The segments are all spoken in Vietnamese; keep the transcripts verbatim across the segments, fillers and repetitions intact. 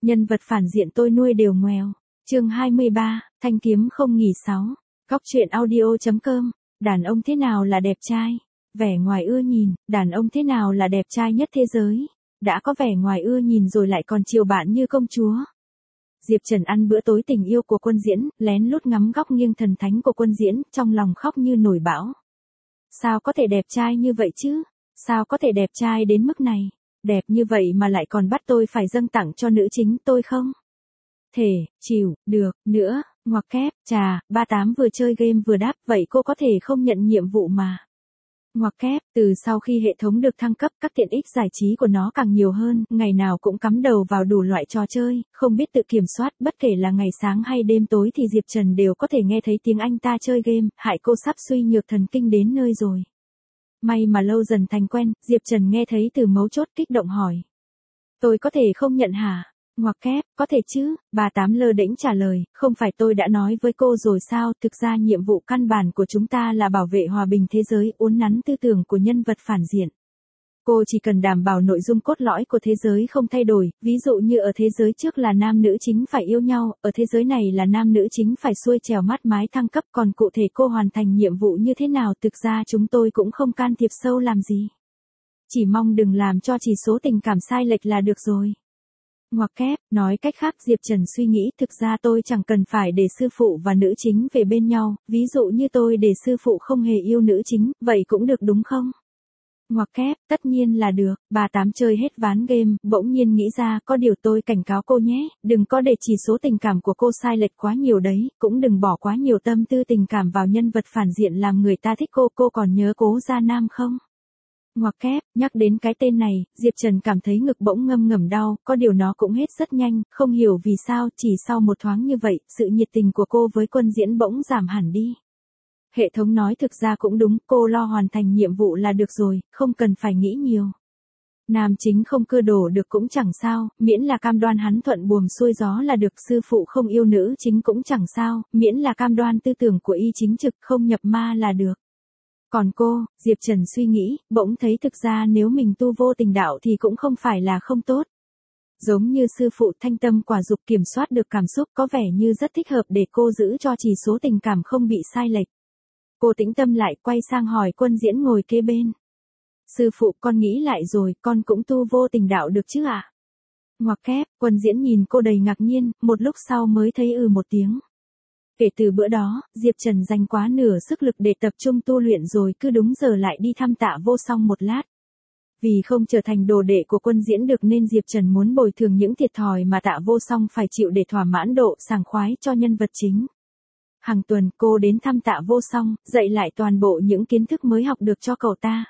Nhân vật phản diện tôi nuôi đều ngoèo. Chương hai mươi ba, thanh kiếm không nghỉ sáu. Góc truyện audio.com. Đàn ông thế nào là đẹp trai? Vẻ ngoài ưa nhìn, đàn ông thế nào là đẹp trai nhất thế giới? Đã có vẻ ngoài ưa nhìn rồi lại còn chiều bạn như công chúa. Diệp Trần ăn bữa tối tình yêu của Quân Diễn, lén lút ngắm góc nghiêng thần thánh của Quân Diễn, trong lòng khóc như nổi bão. Sao có thể đẹp trai như vậy chứ? Sao có thể đẹp trai đến mức này? Đẹp như vậy mà lại còn bắt tôi phải dâng tặng cho nữ chính tôi không? Thể, chịu, được, nữa, ngoặc kép, chà, ba tám vừa chơi game vừa đáp, vậy cô có thể không nhận nhiệm vụ mà. Ngoặc kép, từ sau khi hệ thống được thăng cấp, các tiện ích giải trí của nó càng nhiều hơn, ngày nào cũng cắm đầu vào đủ loại trò chơi, không biết tự kiểm soát, bất kể là ngày sáng hay đêm tối thì Diệp Trần đều có thể nghe thấy tiếng anh ta chơi game, hại cô sắp suy nhược thần kinh đến nơi rồi. May mà lâu dần thành quen, Diệp Trần nghe thấy từ mấu chốt kích động hỏi. Tôi có thể không nhận hả? Ngoặc kép, có thể chứ, bà Tám lơ đễnh trả lời, không phải tôi đã nói với cô rồi sao, thực ra nhiệm vụ căn bản của chúng ta là bảo vệ hòa bình thế giới, uốn nắn tư tưởng của nhân vật phản diện. Cô chỉ cần đảm bảo nội dung cốt lõi của thế giới không thay đổi, ví dụ như ở thế giới trước là nam nữ chính phải yêu nhau, ở thế giới này là nam nữ chính phải xuôi trèo mát mái thăng cấp, còn cụ thể cô hoàn thành nhiệm vụ như thế nào thực ra chúng tôi cũng không can thiệp sâu làm gì. Chỉ mong đừng làm cho chỉ số tình cảm sai lệch là được rồi. Ngoặc kép, nói cách khác Diệp Trần suy nghĩ thực ra tôi chẳng cần phải để sư phụ và nữ chính về bên nhau, ví dụ như tôi để sư phụ không hề yêu nữ chính, vậy cũng được đúng không? Ngoặc kép, tất nhiên là được, bà Tám chơi hết ván game, bỗng nhiên nghĩ ra có điều tôi cảnh cáo cô nhé, đừng có để chỉ số tình cảm của cô sai lệch quá nhiều đấy, cũng đừng bỏ quá nhiều tâm tư tình cảm vào nhân vật phản diện làm người ta thích cô, cô còn nhớ Cố Gia Nam không? Ngoặc kép, nhắc đến cái tên này, Diệp Trần cảm thấy ngực bỗng ngâm ngầm đau, có điều nó cũng hết rất nhanh, không hiểu vì sao, chỉ sau một thoáng như vậy, sự nhiệt tình của cô với Quân Diễn bỗng giảm hẳn đi. Hệ thống nói thực ra cũng đúng, cô lo hoàn thành nhiệm vụ là được rồi, không cần phải nghĩ nhiều. Nam chính không cưa đổ được cũng chẳng sao, miễn là cam đoan hắn thuận buồm xuôi gió là được, sư phụ không yêu nữ chính cũng chẳng sao, miễn là cam đoan tư tưởng của y chính trực không nhập ma là được. Còn cô, Diệp Trần suy nghĩ, bỗng thấy thực ra nếu mình tu vô tình đạo thì cũng không phải là không tốt. Giống như sư phụ thanh tâm quả dục kiểm soát được cảm xúc có vẻ như rất thích hợp để cô giữ cho chỉ số tình cảm không bị sai lệch. Cô tĩnh tâm lại quay sang hỏi Quân Diễn ngồi kế bên. Sư phụ con nghĩ lại rồi, con cũng tu vô tình đạo được chứ ạ? À? Ngoặc kép, Quân Diễn nhìn cô đầy ngạc nhiên, một lúc sau mới thấy ừ một tiếng. Kể từ bữa đó, Diệp Trần dành quá nửa sức lực để tập trung tu luyện rồi cứ đúng giờ lại đi thăm Tạ Vô Song một lát. Vì không trở thành đồ đệ của Quân Diễn được nên Diệp Trần muốn bồi thường những thiệt thòi mà Tạ Vô Song phải chịu để thỏa mãn độ sảng khoái cho nhân vật chính. Hàng tuần cô đến thăm Tạ Vô Song, dạy lại toàn bộ những kiến thức mới học được cho cậu ta.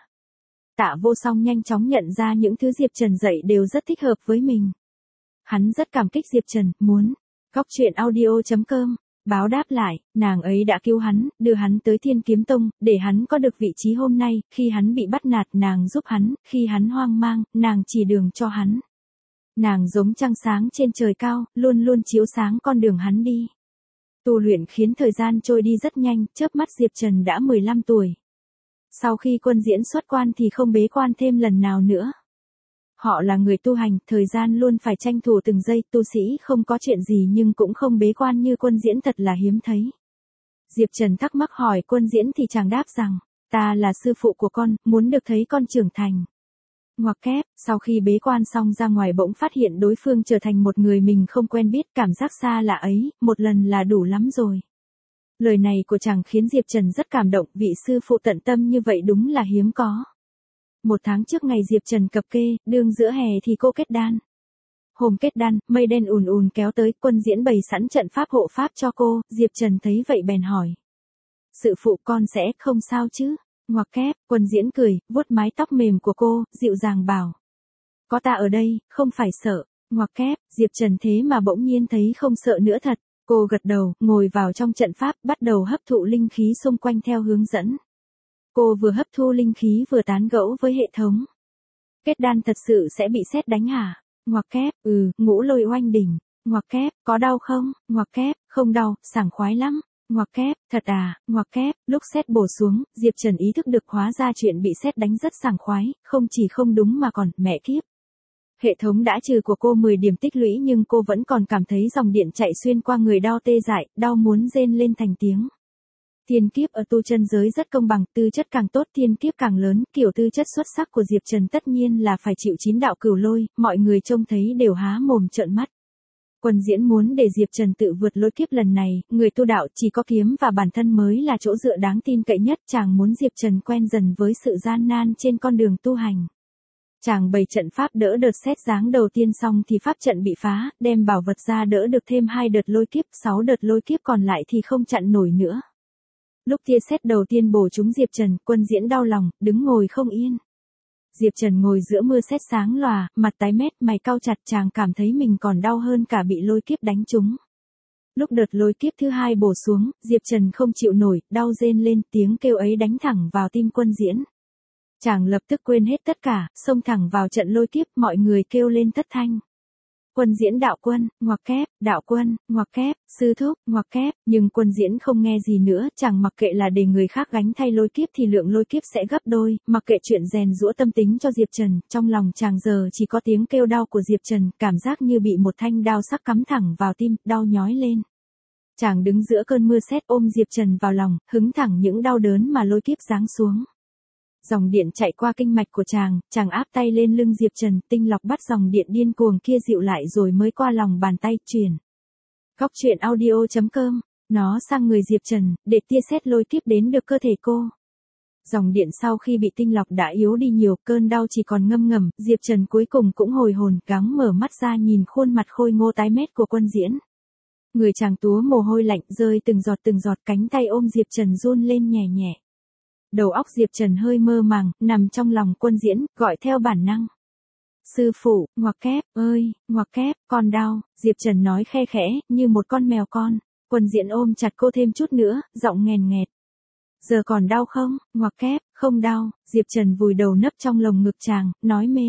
Tạ Vô Song nhanh chóng nhận ra những thứ Diệp Trần dạy đều rất thích hợp với mình. Hắn rất cảm kích Diệp Trần, muốn. Góc truyện audio.com. Báo đáp lại, nàng ấy đã cứu hắn, đưa hắn tới Thiên Kiếm Tông, để hắn có được vị trí hôm nay, khi hắn bị bắt nạt nàng giúp hắn, khi hắn hoang mang, nàng chỉ đường cho hắn. Nàng giống trăng sáng trên trời cao, luôn luôn chiếu sáng con đường hắn đi. Tu luyện khiến thời gian trôi đi rất nhanh, chớp mắt Diệp Trần đã mười lăm tuổi. Sau khi Quân Diễn xuất quan thì không bế quan thêm lần nào nữa. Họ là người tu hành, thời gian luôn phải tranh thủ từng giây, tu sĩ không có chuyện gì nhưng cũng không bế quan như Quân Diễn thật là hiếm thấy. Diệp Trần thắc mắc hỏi Quân Diễn thì chàng đáp rằng, ta là sư phụ của con, muốn được thấy con trưởng thành. Ngoặc kép, sau khi bế quan xong ra ngoài bỗng phát hiện đối phương trở thành một người mình không quen biết, cảm giác xa lạ ấy, một lần là đủ lắm rồi. Lời này của chàng khiến Diệp Trần rất cảm động, vị sư phụ tận tâm như vậy đúng là hiếm có. Một tháng trước ngày Diệp Trần cập kê, đương giữa hè thì cô kết đan. Hôm kết đan, mây đen ùn ùn kéo tới, Quân Diễn bày sẵn trận pháp hộ pháp cho cô, Diệp Trần thấy vậy bèn hỏi. Sư phụ con sẽ không sao chứ? Ngoặc kép, Quân Diễn cười, vuốt mái tóc mềm của cô, dịu dàng bảo. Có ta ở đây, không phải sợ. Ngoặc kép, Diệp Trần thế mà bỗng nhiên thấy không sợ nữa thật. Cô gật đầu, ngồi vào trong trận pháp, bắt đầu hấp thụ linh khí xung quanh theo hướng dẫn. Cô vừa hấp thu linh khí vừa tán gẫu với hệ thống. Kết đan thật sự sẽ bị sét đánh hả? Ngoặc kép, ừ, ngũ lôi oanh đỉnh. Ngoặc kép, có đau không? Ngoặc kép, không đau, sảng khoái lắm. Ngoặc kép, thật à? Ngoặc kép, lúc sét bổ xuống, Diệp Trần ý thức được hóa ra chuyện bị sét đánh rất sảng khoái, không chỉ không đúng mà còn, mẹ kiếp. Hệ thống đã trừ của cô mười điểm tích lũy nhưng cô vẫn còn cảm thấy dòng điện chạy xuyên qua người đau tê dại, đau muốn rên lên thành tiếng. Thiên kiếp ở tu chân giới rất công bằng, tư chất càng tốt thiên kiếp càng lớn, kiểu tư chất xuất sắc của Diệp Trần tất nhiên là phải chịu chín đạo cửu lôi, mọi người trông thấy đều há mồm trợn mắt. Quân diễn muốn để Diệp Trần tự vượt lôi kiếp lần này, người tu đạo chỉ có kiếm và bản thân mới là chỗ dựa đáng tin cậy nhất, chàng muốn Diệp Trần quen dần với sự gian nan trên con đường tu hành. Chàng bày trận pháp đỡ đợt xét dáng đầu tiên xong thì pháp trận bị phá, đem bảo vật ra đỡ được thêm hai đợt lôi kiếp, sáu đợt lôi kiếp còn lại thì không chặn nổi nữa. Lúc tia sét đầu tiên bổ trúng Diệp Trần, Quân diễn đau lòng, đứng ngồi không yên. Diệp Trần ngồi giữa mưa sét sáng lòa, mặt tái mét, mày cau chặt, chàng cảm thấy mình còn đau hơn cả bị lôi kiếp đánh trúng. Lúc đợt lôi kiếp thứ hai bổ xuống, Diệp Trần không chịu nổi, đau rên lên, tiếng kêu ấy đánh thẳng vào tim Quân diễn. Chàng lập tức quên hết tất cả, xông thẳng vào trận lôi kiếp, mọi người kêu lên thất thanh. Quân diễn đạo quân, ngoặc kép, đạo quân, ngoặc kép, sư thúc, ngoặc kép, nhưng Quân diễn không nghe gì nữa, chàng mặc kệ là để người khác gánh thay lôi kiếp thì lượng lôi kiếp sẽ gấp đôi, mặc kệ chuyện rèn giũa tâm tính cho Diệp Trần, trong lòng chàng giờ chỉ có tiếng kêu đau của Diệp Trần, cảm giác như bị một thanh đao sắc cắm thẳng vào tim, đau nhói lên. Chàng đứng giữa cơn mưa sét ôm Diệp Trần vào lòng, hứng thẳng những đau đớn mà lôi kiếp giáng xuống. Dòng điện chạy qua kinh mạch của chàng, chàng áp tay lên lưng Diệp Trần, tinh lọc bắt dòng điện điên cuồng kia dịu lại rồi mới qua lòng bàn tay, truyền. Góc truyện audio chấm com, nó sang người Diệp Trần, để tia sét lôi kiếp đến được cơ thể cô. Dòng điện sau khi bị tinh lọc đã yếu đi nhiều, cơn đau chỉ còn ngâm ngầm, Diệp Trần cuối cùng cũng hồi hồn, gắng mở mắt ra nhìn khuôn mặt khôi ngô tái mét của Quân diễn. Người chàng túa mồ hôi lạnh rơi từng giọt từng giọt, cánh tay ôm Diệp Trần run lên nhẹ nhẹ. Đầu óc Diệp Trần hơi mơ màng, nằm trong lòng Quân diễn, gọi theo bản năng. Sư phụ, ngoặc kép, ơi, ngoặc kép, con đau, Diệp Trần nói khe khẽ, như một con mèo con. Quân diễn ôm chặt cô thêm chút nữa, giọng nghèn nghẹt. Giờ còn đau không, ngoặc kép, không đau, Diệp Trần vùi đầu nấp trong lồng ngực chàng, nói mê.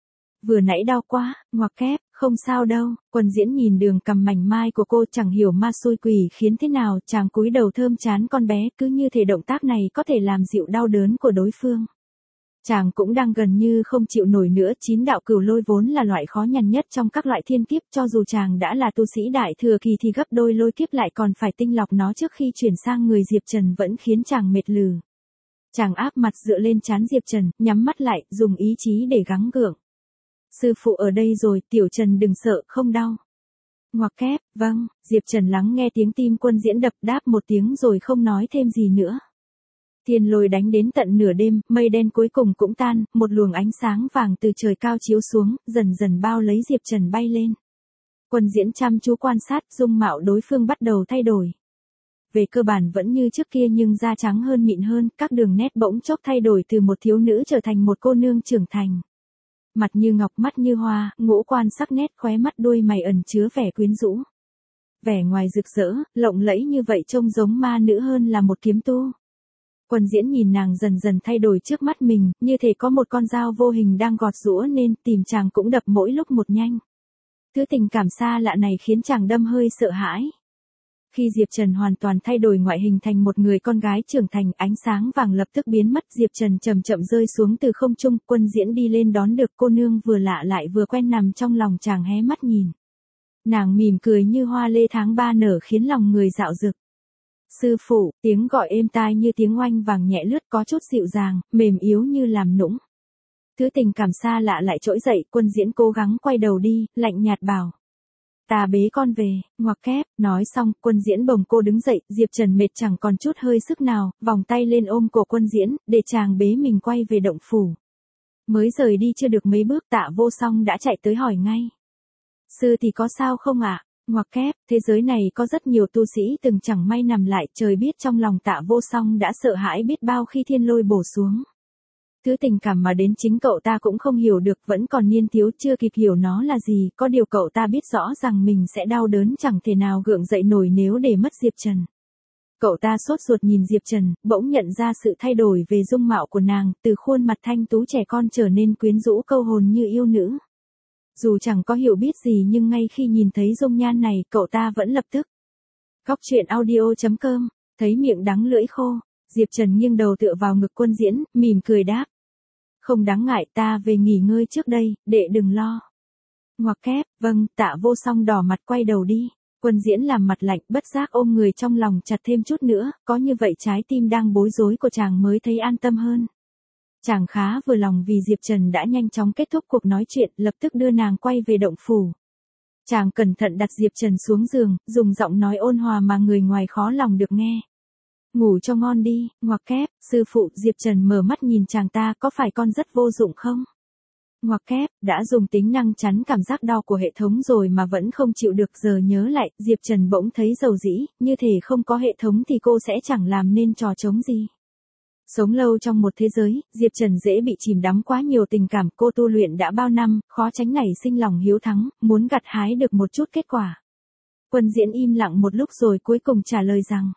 Vừa nãy đau quá, ngoặc kép, không sao đâu. Quân diễn nhìn đường cằm mảnh mai của cô, chẳng hiểu ma xui quỷ khiến thế nào, chàng cúi đầu thơm chán con bé, cứ như thể động tác này có thể làm dịu đau đớn của đối phương. Chàng cũng đang gần như không chịu nổi nữa, chín đạo cửu lôi vốn là loại khó nhằn nhất trong các loại thiên kiếp, cho dù chàng đã là tu sĩ đại thừa kỳ thì gấp đôi lôi kiếp lại còn phải tinh lọc nó trước khi chuyển sang người Diệp Trần vẫn khiến chàng mệt lừ. Chàng áp mặt dựa lên trán Diệp Trần, nhắm mắt lại, dùng ý chí để gắng gượng. Sư phụ ở đây rồi, Tiểu Trần đừng sợ, không đau. Ngoặc kép, vâng, Diệp Trần lắng nghe tiếng tim Quân diễn đập, đáp một tiếng rồi không nói thêm gì nữa. Thiên lôi đánh đến tận nửa đêm, mây đen cuối cùng cũng tan, một luồng ánh sáng vàng từ trời cao chiếu xuống, dần dần bao lấy Diệp Trần bay lên. Quân diễn chăm chú quan sát, dung mạo đối phương bắt đầu thay đổi. Về cơ bản vẫn như trước kia nhưng da trắng hơn mịn hơn, các đường nét bỗng chốc thay đổi từ một thiếu nữ trở thành một cô nương trưởng thành. Mặt như ngọc, mắt như hoa, ngũ quan sắc nét, khóe mắt đuôi mày ẩn chứa vẻ quyến rũ. Vẻ ngoài rực rỡ, lộng lẫy như vậy trông giống ma nữ hơn là một kiếm tu. Quân diễn nhìn nàng dần dần thay đổi trước mắt mình, như thể có một con dao vô hình đang gọt giũa nên tìm chàng cũng đập mỗi lúc một nhanh. Thứ tình cảm xa lạ này khiến chàng đâm hơi sợ hãi. Khi Diệp Trần hoàn toàn thay đổi ngoại hình thành một người con gái trưởng thành, ánh sáng vàng lập tức biến mất, Diệp Trần chậm chậm rơi xuống từ không trung, Quân diễn đi lên đón được, cô nương vừa lạ lại vừa quen nằm trong lòng chàng hé mắt nhìn. Nàng mỉm cười như hoa lê tháng ba nở khiến lòng người dạo dực. Sư phụ, tiếng gọi êm tai như tiếng oanh vàng nhẹ lướt, có chút dịu dàng, mềm yếu như làm nũng. Thứ tình cảm xa lạ lại trỗi dậy, Quân diễn cố gắng quay đầu đi, lạnh nhạt bảo. Ta bế con về, ngoặc kép, nói xong, Quân diễn bồng cô đứng dậy, Diệp Trần mệt chẳng còn chút hơi sức nào, vòng tay lên ôm cổ Quân diễn, để chàng bế mình quay về động phủ. Mới rời đi chưa được mấy bước, Tạ Vô Song đã chạy tới hỏi ngay. Sư thì có sao không ạ? À? Ngoặc kép, thế giới này có rất nhiều tu sĩ từng chẳng may nằm lại, trời biết trong lòng Tạ Vô Song đã sợ hãi biết bao khi thiên lôi bổ xuống. Thứ tình cảm mà đến chính cậu ta cũng không hiểu được, vẫn còn niên thiếu chưa kịp hiểu nó là gì, có điều cậu ta biết rõ rằng mình sẽ đau đớn chẳng thể nào gượng dậy nổi nếu để mất Diệp Trần. Cậu ta sốt ruột nhìn Diệp Trần, bỗng nhận ra sự thay đổi về dung mạo của nàng, từ khuôn mặt thanh tú trẻ con trở nên quyến rũ câu hồn như yêu nữ. Dù chẳng có hiểu biết gì nhưng ngay khi nhìn thấy dung nhan này, cậu ta vẫn lập tức. Góc truyện audio chấm com, thấy miệng đắng lưỡi khô, Diệp Trần nghiêng đầu tựa vào ngực Quân diễn, mỉm cười đáp. Không đáng ngại, ta về nghỉ ngơi trước đây, đệ đừng lo. Ngoặc kép, vâng, Tạ Vô Song đỏ mặt quay đầu đi. Quân Diễn làm mặt lạnh, bất giác ôm người trong lòng chặt thêm chút nữa, có như vậy trái tim đang bối rối của chàng mới thấy an tâm hơn. Chàng khá vừa lòng vì Diệp Trần đã nhanh chóng kết thúc cuộc nói chuyện, lập tức đưa nàng quay về động phủ. Chàng cẩn thận đặt Diệp Trần xuống giường, dùng giọng nói ôn hòa mà người ngoài khó lòng được nghe. Ngủ cho ngon đi, ngoặc kép, sư phụ. Diệp Trần mở mắt nhìn chàng, ta có phải con rất vô dụng không? Ngoặc kép, đã dùng tính năng chắn cảm giác đau của hệ thống rồi mà vẫn không chịu được, giờ nhớ lại, Diệp Trần bỗng thấy dầu dĩ, như thể không có hệ thống thì cô sẽ chẳng làm nên trò trống gì. Sống lâu trong một thế giới, Diệp Trần dễ bị chìm đắm quá nhiều tình cảm, cô tu luyện đã bao năm, khó tránh nảy sinh lòng hiếu thắng, muốn gặt hái được một chút kết quả. Quân Diễn im lặng một lúc rồi cuối cùng trả lời rằng,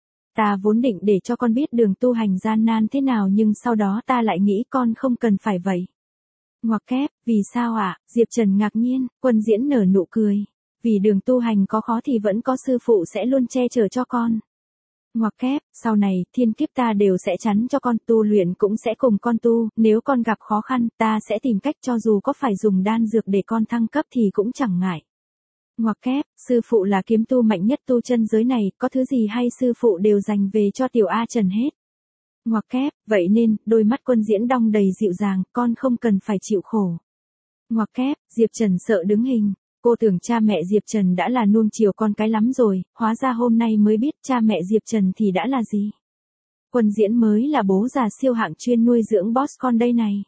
ta vốn định để cho con biết đường tu hành gian nan thế nào, nhưng sau đó ta lại nghĩ con không cần phải vậy. Ngoặc kép, vì sao ạ? À? Diệp Trần ngạc nhiên. Quân Diễn nở nụ cười. Vì đường tu hành có khó thì vẫn có sư phụ sẽ luôn che chở cho con. Ngoặc kép, sau này, thiên kiếp ta đều sẽ chắn cho con, tu luyện cũng sẽ cùng con tu, nếu con gặp khó khăn, ta sẽ tìm cách, cho dù có phải dùng đan dược để con thăng cấp thì cũng chẳng ngại. Ngoặc kép, sư phụ là kiếm tu mạnh nhất tu chân giới này, có thứ gì hay sư phụ đều dành về cho tiểu A Trần hết. Ngoặc kép, vậy nên, đôi mắt Quân Diễn đong đầy dịu dàng, con không cần phải chịu khổ. Ngoặc kép, Diệp Trần sợ đứng hình. Cô tưởng cha mẹ Diệp Trần đã là nuông chiều con cái lắm rồi, hóa ra hôm nay mới biết cha mẹ Diệp Trần thì đã là gì. Quân Diễn mới là bố già siêu hạng chuyên nuôi dưỡng boss con đây này.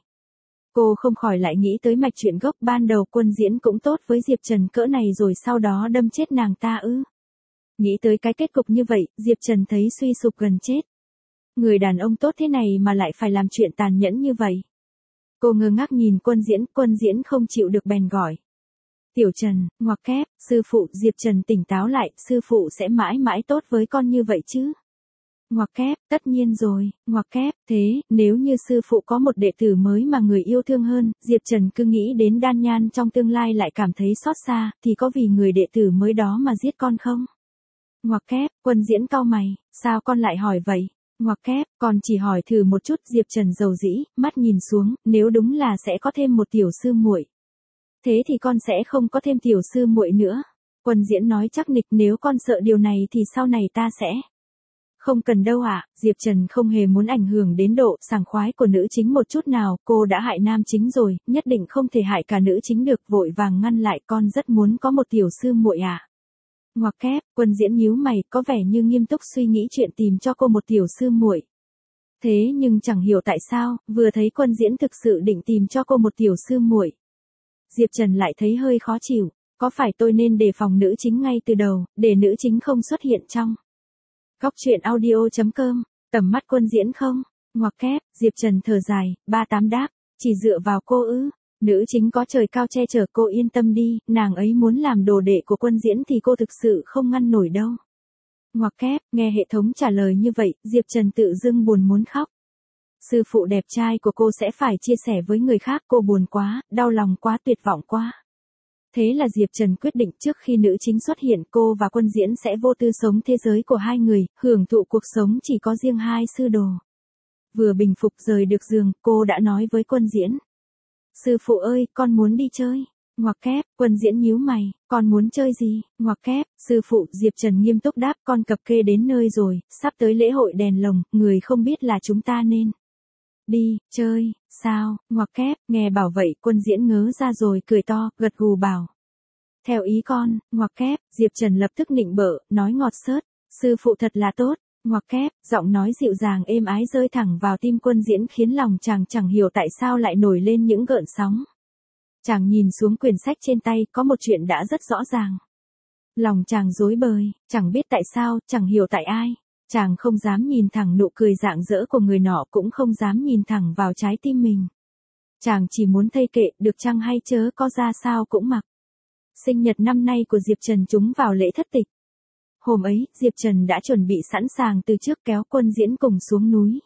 Cô không khỏi lại nghĩ tới mạch chuyện gốc, ban đầu Quân Diễn cũng tốt với Diệp Trần cỡ này rồi sau đó đâm chết nàng ta ư. Nghĩ tới cái kết cục như vậy, Diệp Trần thấy suy sụp gần chết. Người đàn ông tốt thế này mà lại phải làm chuyện tàn nhẫn như vậy. Cô ngơ ngác nhìn Quân Diễn, Quân Diễn không chịu được bèn gọi. Tiểu Trần, ngoặc kép, sư phụ. Diệp Trần tỉnh táo lại, sư phụ sẽ mãi mãi tốt với con như vậy chứ. Ngoặc kép, tất nhiên rồi. Ngoặc kép, thế, nếu như sư phụ có một đệ tử mới mà người yêu thương hơn, Diệp Trần cứ nghĩ đến Đan Nhan trong tương lai lại cảm thấy xót xa, thì có vì người đệ tử mới đó mà giết con không? Ngoặc kép, Quân Diễn cau mày, sao con lại hỏi vậy? Ngoặc kép, con chỉ hỏi thử một chút. Diệp Trần dầu dĩ, mắt nhìn xuống, nếu đúng là sẽ có thêm một tiểu sư muội, thế thì con sẽ không có thêm tiểu sư muội nữa. Quân Diễn nói chắc nịch, nếu con sợ điều này thì sau này ta sẽ. Không cần đâu ạ. À? Diệp Trần không hề muốn ảnh hưởng đến độ sảng khoái của nữ chính một chút nào, cô đã hại nam chính rồi, nhất định không thể hại cả nữ chính được, vội vàng ngăn lại, con rất muốn có một tiểu sư muội ạ. À? Ngoặc kép, Quân Diễn nhíu mày, có vẻ như nghiêm túc suy nghĩ chuyện tìm cho cô một tiểu sư muội. Thế nhưng chẳng hiểu tại sao, vừa thấy Quân Diễn thực sự định tìm cho cô một tiểu sư muội, Diệp Trần lại thấy hơi khó chịu, có phải tôi nên đề phòng nữ chính ngay từ đầu, để nữ chính không xuất hiện trong góc truyện audio chấm com, tầm mắt Quân Diễn không? Ngoặc kép, Diệp Trần thở dài, ba tám đáp, chỉ dựa vào cô ư? Nữ chính có trời cao che chở, cô yên tâm đi, nàng ấy muốn làm đồ đệ của Quân Diễn thì cô thực sự không ngăn nổi đâu. Ngoặc kép, nghe hệ thống trả lời như vậy, Diệp Trần tự dưng buồn muốn khóc. Sư phụ đẹp trai của cô sẽ phải chia sẻ với người khác, cô buồn quá, đau lòng quá, tuyệt vọng quá. Thế là Diệp Trần quyết định trước khi nữ chính xuất hiện, cô và Quân Diễn sẽ vô tư sống thế giới của hai người, hưởng thụ cuộc sống chỉ có riêng hai sư đồ. Vừa bình phục rời được giường, cô đã nói với Quân Diễn. Sư phụ ơi, con muốn đi chơi. Ngoặc kép, Quân Diễn nhíu mày, con muốn chơi gì? Ngoặc kép, sư phụ. Diệp Trần nghiêm túc đáp, con cập kê đến nơi rồi, sắp tới lễ hội đèn lồng, người không biết là chúng ta nên đi, chơi, sao? Ngoặc kép, nghe bảo vậy, Quân Diễn ngớ ra rồi cười to, gật gù bảo. Theo ý con. Ngoặc kép, Diệp Trần lập tức nịnh bợ, nói ngọt xớt, sư phụ thật là tốt. Ngoặc kép, giọng nói dịu dàng êm ái rơi thẳng vào tim Quân Diễn khiến lòng chàng chẳng hiểu tại sao lại nổi lên những gợn sóng. Chàng nhìn xuống quyển sách trên tay, có một chuyện đã rất rõ ràng. Lòng chàng rối bời, chẳng biết tại sao, chẳng hiểu tại ai. Chàng không dám nhìn thẳng nụ cười rạng rỡ của người nọ, cũng không dám nhìn thẳng vào trái tim mình. Chàng chỉ muốn thây kệ, được chăng hay chớ có ra sao cũng mặc. Sinh nhật năm nay của Diệp Trần trúng vào lễ thất tịch. Hôm ấy, Diệp Trần đã chuẩn bị sẵn sàng từ trước, kéo Quân Diễn cùng xuống núi.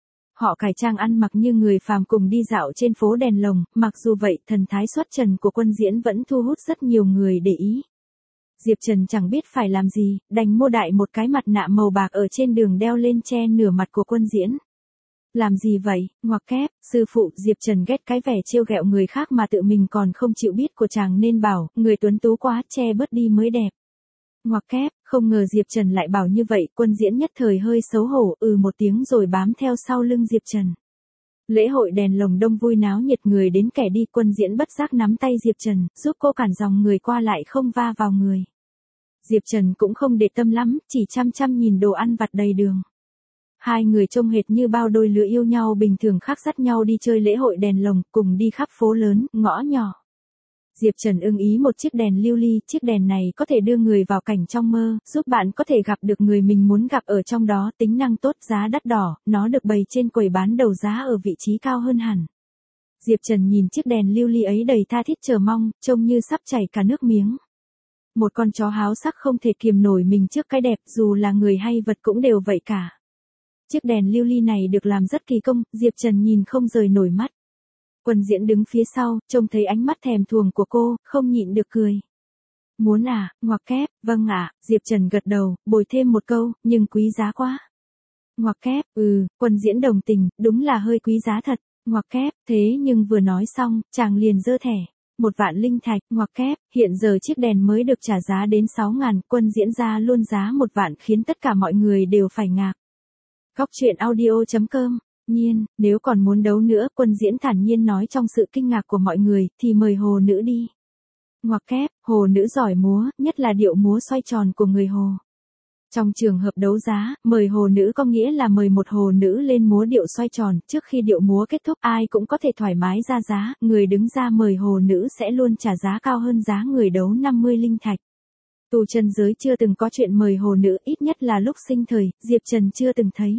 Họ cải trang ăn mặc như người phàm cùng đi dạo trên phố đèn lồng, mặc dù vậy, thần thái xuất trần của Quân Diễn vẫn thu hút rất nhiều người để ý. Diệp Trần chẳng biết phải làm gì, đành mua đại một cái mặt nạ màu bạc ở trên đường đeo lên che nửa mặt của Quân Diễn. Làm gì vậy, ngoặc kép, sư phụ, Diệp Trần ghét cái vẻ trêu ghẹo người khác mà tự mình còn không chịu biết của chàng nên bảo, người tuấn tú quá, che bớt đi mới đẹp. Ngoặc kép, không ngờ Diệp Trần lại bảo như vậy, Quân Diễn nhất thời hơi xấu hổ, ừ một tiếng rồi bám theo sau lưng Diệp Trần. Lễ hội đèn lồng đông vui náo nhiệt, người đến kẻ đi, Quân Diễn bất giác nắm tay Diệp Trần, giúp cô cản dòng người qua lại không va vào người. Diệp Trần cũng không để tâm lắm, chỉ chăm chăm nhìn đồ ăn vặt đầy đường. Hai người trông hệt như bao đôi lứa yêu nhau bình thường khác dắt nhau đi chơi lễ hội đèn lồng, cùng đi khắp phố lớn, ngõ nhỏ. Diệp Trần ưng ý một chiếc đèn lưu ly, chiếc đèn này có thể đưa người vào cảnh trong mơ, giúp bạn có thể gặp được người mình muốn gặp ở trong đó, tính năng tốt, giá đắt đỏ, nó được bày trên quầy bán đầu giá ở vị trí cao hơn hẳn. Diệp Trần nhìn chiếc đèn lưu ly ấy đầy tha thiết chờ mong, trông như sắp chảy cả nước miếng. Một con chó háo sắc không thể kiềm nổi mình trước cái đẹp, dù là người hay vật cũng đều vậy cả. Chiếc đèn lưu ly này được làm rất kỳ công, Diệp Trần nhìn không rời nổi mắt. Quân Diễn đứng phía sau, trông thấy ánh mắt thèm thuồng của cô, không nhịn được cười. Muốn à, ngoặc kép, vâng ạ, Diệp Trần gật đầu, bồi thêm một câu, nhưng quý giá quá. Ngoặc kép, ừ, Quân Diễn đồng tình, đúng là hơi quý giá thật, ngoặc kép, thế nhưng vừa nói xong, chàng liền giơ thẻ. Một vạn linh thạch, ngoặc kép, hiện giờ chiếc đèn mới được trả giá đến sáu ngàn, Quân Diễn ra luôn giá một vạn khiến tất cả mọi người đều phải ngạc. Góc truyện audio chấm com. Nhiên, nếu còn muốn đấu nữa, Quân Diễn thản nhiên nói trong sự kinh ngạc của mọi người, thì mời hồ nữ đi. Ngoặc kép, hồ nữ giỏi múa, nhất là điệu múa xoay tròn của người hồ. Trong trường hợp đấu giá, mời hồ nữ có nghĩa là mời một hồ nữ lên múa điệu xoay tròn, trước khi điệu múa kết thúc ai cũng có thể thoải mái ra giá, người đứng ra mời hồ nữ sẽ luôn trả giá cao hơn giá người đấu năm mươi linh thạch. Tu chân giới chưa từng có chuyện mời hồ nữ, ít nhất là lúc sinh thời, Diệp Trần chưa từng thấy.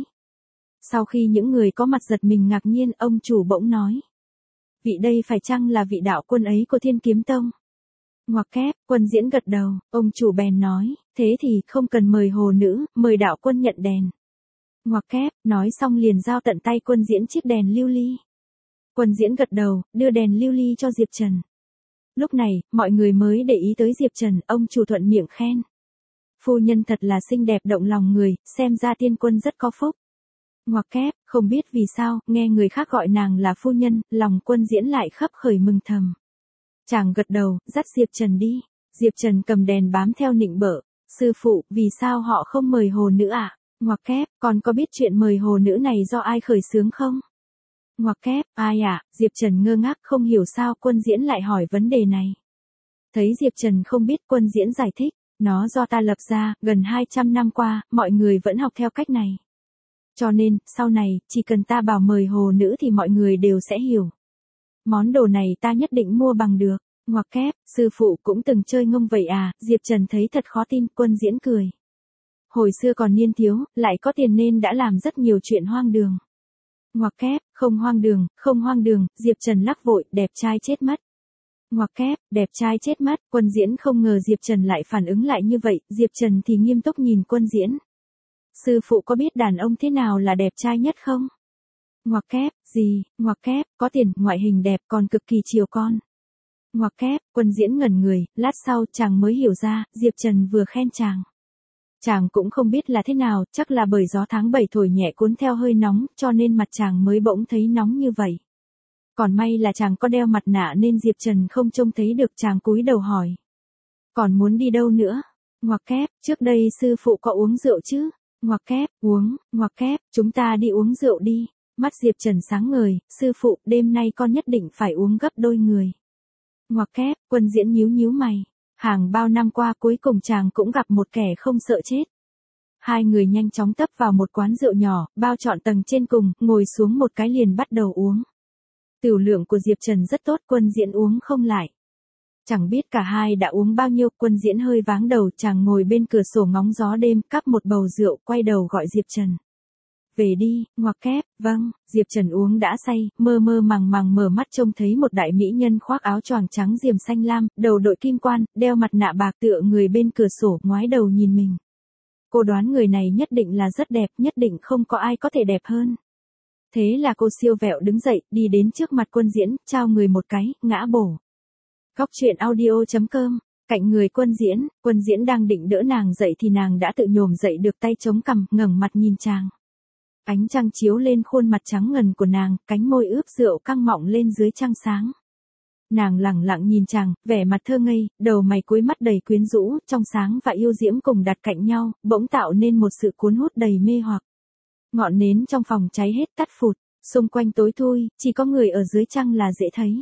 Sau khi những người có mặt giật mình ngạc nhiên, ông chủ bỗng nói. Vị đây phải chăng là vị đạo quân ấy của Thiên Kiếm Tông? Ngoặc kép, Quân Diễn gật đầu, ông chủ bèn nói, thế thì không cần mời hồ nữ, mời đạo quân nhận đèn. Ngoặc kép, nói xong liền giao tận tay Quân Diễn chiếc đèn lưu ly. Quân Diễn gật đầu, đưa đèn lưu ly cho Diệp Trần. Lúc này, mọi người mới để ý tới Diệp Trần, ông chủ thuận miệng khen. Phu nhân thật là xinh đẹp động lòng người, xem ra tiên quân rất có phúc. Ngoặc kép, không biết vì sao, nghe người khác gọi nàng là phu nhân, lòng Quân Diễn lại khấp khởi mừng thầm. Chàng gật đầu, dắt Diệp Trần đi. Diệp Trần cầm đèn bám theo nịnh bợ. Sư phụ, vì sao họ không mời hồ nữ ạ? À? Ngoặc kép, còn có biết chuyện mời hồ nữ này do ai khởi xướng không? Ngoặc kép, ai ạ? À? Diệp Trần ngơ ngác không hiểu sao Quân Diễn lại hỏi vấn đề này. Thấy Diệp Trần không biết, Quân Diễn giải thích. Nó do ta lập ra, gần hai trăm năm qua, mọi người vẫn học theo cách này. Cho nên, sau này, chỉ cần ta bảo mời hồ nữ thì mọi người đều sẽ hiểu. Món đồ này ta nhất định mua bằng được. Ngoặc kép, sư phụ cũng từng chơi ngông vậy à? Diệp Trần thấy thật khó tin, Quân Diễn cười. Hồi xưa còn niên thiếu, lại có tiền nên đã làm rất nhiều chuyện hoang đường. Ngoặc kép, không hoang đường, không hoang đường, Diệp Trần lắc vội, đẹp trai chết mất. Ngoặc kép, đẹp trai chết mất, Quân Diễn không ngờ Diệp Trần lại phản ứng lại như vậy, Diệp Trần thì nghiêm túc nhìn Quân Diễn. Sư phụ có biết đàn ông thế nào là đẹp trai nhất không? Ngoặc kép, gì, ngoặc kép, có tiền, ngoại hình đẹp còn cực kỳ chiều con. Ngoặc kép, Quân Diễn ngẩn người, lát sau chàng mới hiểu ra, Diệp Trần vừa khen chàng. Chàng cũng không biết là thế nào, chắc là bởi gió tháng bảy thổi nhẹ cuốn theo hơi nóng, cho nên mặt chàng mới bỗng thấy nóng như vậy. Còn may là chàng có đeo mặt nạ nên Diệp Trần không trông thấy được, chàng cúi đầu hỏi. Còn muốn đi đâu nữa? Ngoặc kép, trước đây sư phụ có uống rượu chứ? Ngoặc kép, uống, ngoặc kép, chúng ta đi uống rượu đi. Mắt Diệp Trần sáng ngời, sư phụ, đêm nay con nhất định phải uống gấp đôi người. Ngoặc kép, Quân Diễn nhíu nhíu mày. Hàng bao năm qua cuối cùng chàng cũng gặp một kẻ không sợ chết. Hai người nhanh chóng tấp vào một quán rượu nhỏ, bao trọn tầng trên cùng, ngồi xuống một cái liền bắt đầu uống. Tửu lượng của Diệp Trần rất tốt, Quân Diễn uống không lại. Chẳng biết cả hai đã uống bao nhiêu, Quân Diễn hơi váng đầu, chàng ngồi bên cửa sổ ngóng gió đêm, cắp một bầu rượu, quay đầu gọi Diệp Trần. Về đi, ngoặc kép, vâng, Diệp Trần uống đã say, mơ mơ màng màng mở mắt trông thấy một đại mỹ nhân khoác áo choàng trắng diềm xanh lam, đầu đội kim quan, đeo mặt nạ bạc tựa người bên cửa sổ, ngoái đầu nhìn mình. Cô đoán người này nhất định là rất đẹp, nhất định không có ai có thể đẹp hơn. Thế là cô siêu vẹo đứng dậy, đi đến trước mặt Quân Diễn, trao người một cái, ngã bổ. Góc truyện audio chấm com. Cạnh người Quân Diễn, Quân Diễn đang định đỡ nàng dậy thì nàng đã tự nhổm dậy được, tay chống cằm, ngẩng mặt nhìn chàng. Ánh trăng chiếu lên khuôn mặt trắng ngần của nàng, cánh môi ướp rượu căng mọng lên dưới trăng sáng. Nàng lẳng lặng nhìn chàng, vẻ mặt thơ ngây, đầu mày cuối mắt đầy quyến rũ, trong sáng và yêu diễm cùng đặt cạnh nhau, bỗng tạo nên một sự cuốn hút đầy mê hoặc. Ngọn nến trong phòng cháy hết tắt phụt, xung quanh tối thui, chỉ có người ở dưới trăng là dễ thấy.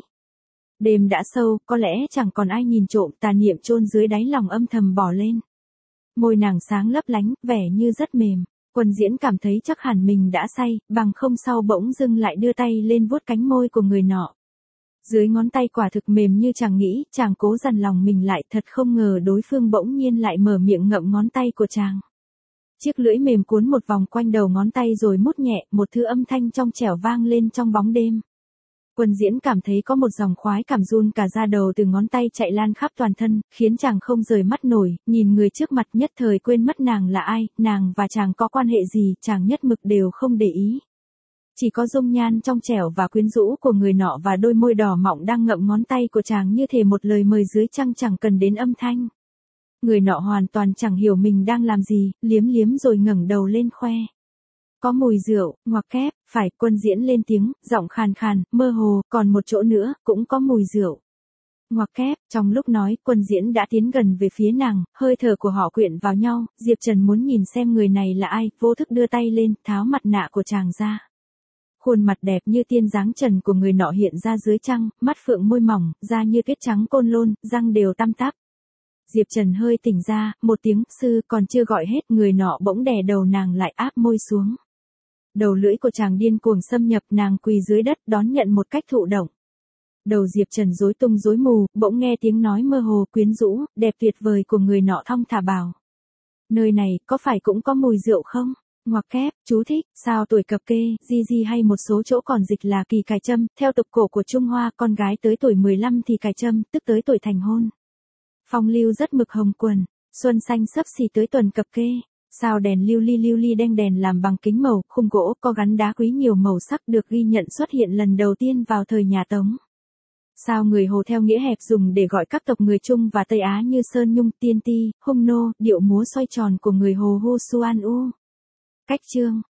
Đêm đã sâu, có lẽ chẳng còn ai nhìn trộm, tà niệm chôn dưới đáy lòng âm thầm bỏ lên. Môi nàng sáng lấp lánh, vẻ như rất mềm. Quân Diễn cảm thấy chắc hẳn mình đã say, bằng không sau bỗng dưng lại đưa tay lên vuốt cánh môi của người nọ. Dưới ngón tay quả thực mềm như chàng nghĩ, chàng cố dằn lòng mình lại, thật không ngờ đối phương bỗng nhiên lại mở miệng ngậm ngón tay của chàng. Chiếc lưỡi mềm cuốn một vòng quanh đầu ngón tay rồi mút nhẹ, một thứ âm thanh trong trẻo vang lên trong bóng đêm. Quân Diễn cảm thấy có một dòng khoái cảm run cả da đầu từ ngón tay chạy lan khắp toàn thân, khiến chàng không rời mắt nổi, nhìn người trước mặt nhất thời quên mất nàng là ai, nàng và chàng có quan hệ gì, chàng nhất mực đều không để ý. Chỉ có dung nhan trong trẻo và quyến rũ của người nọ và đôi môi đỏ mọng đang ngậm ngón tay của chàng như thể một lời mời dưới trăng chẳng cần đến âm thanh. Người nọ hoàn toàn chẳng hiểu mình đang làm gì, liếm liếm rồi ngẩng đầu lên khoe. Có mùi rượu, ngoặc kép, phải, Quân Diễn lên tiếng, giọng khàn khàn, mơ hồ, còn một chỗ nữa, cũng có mùi rượu. Ngoặc kép, trong lúc nói, Quân Diễn đã tiến gần về phía nàng, hơi thở của họ quyện vào nhau, Diệp Trần muốn nhìn xem người này là ai, vô thức đưa tay lên, tháo mặt nạ của chàng ra. Khuôn mặt đẹp như tiên dáng trần của người nọ hiện ra dưới trăng, mắt phượng môi mỏng, da như tuyết trắng côn lôn, răng đều tăm tắp. Diệp Trần hơi tỉnh ra, một tiếng, sư, còn chưa gọi hết, người nọ bỗng đè đầu nàng lại áp môi xuống. Đầu lưỡi của chàng điên cuồng xâm nhập, nàng quỳ dưới đất đón nhận một cách thụ động. Đầu Diệp Trần rối tung rối mù, bỗng nghe tiếng nói mơ hồ quyến rũ, đẹp tuyệt vời của người nọ thong thả bảo. Nơi này, có phải cũng có mùi rượu không? Ngoặc kép, chú thích, sao tuổi cập kê, di di hay một số chỗ còn dịch là kỳ cài châm, theo tục cổ của Trung Hoa, con gái tới tuổi mười lăm thì cài châm, tức tới tuổi thành hôn. Phong lưu rất mực hồng quần, xuân xanh sấp xỉ tới tuần cập kê. Sao đèn lưu ly lưu ly đen đèn làm bằng kính màu, khung gỗ có gắn đá quý nhiều màu sắc được ghi nhận xuất hiện lần đầu tiên vào thời nhà Tống. Sao người Hồ theo nghĩa hẹp dùng để gọi các tộc người Trung và Tây Á như Sơn Nhung, Tiên Ti, Hung Nô, điệu múa xoay tròn của người Hồ Hu Suan U. Cách chương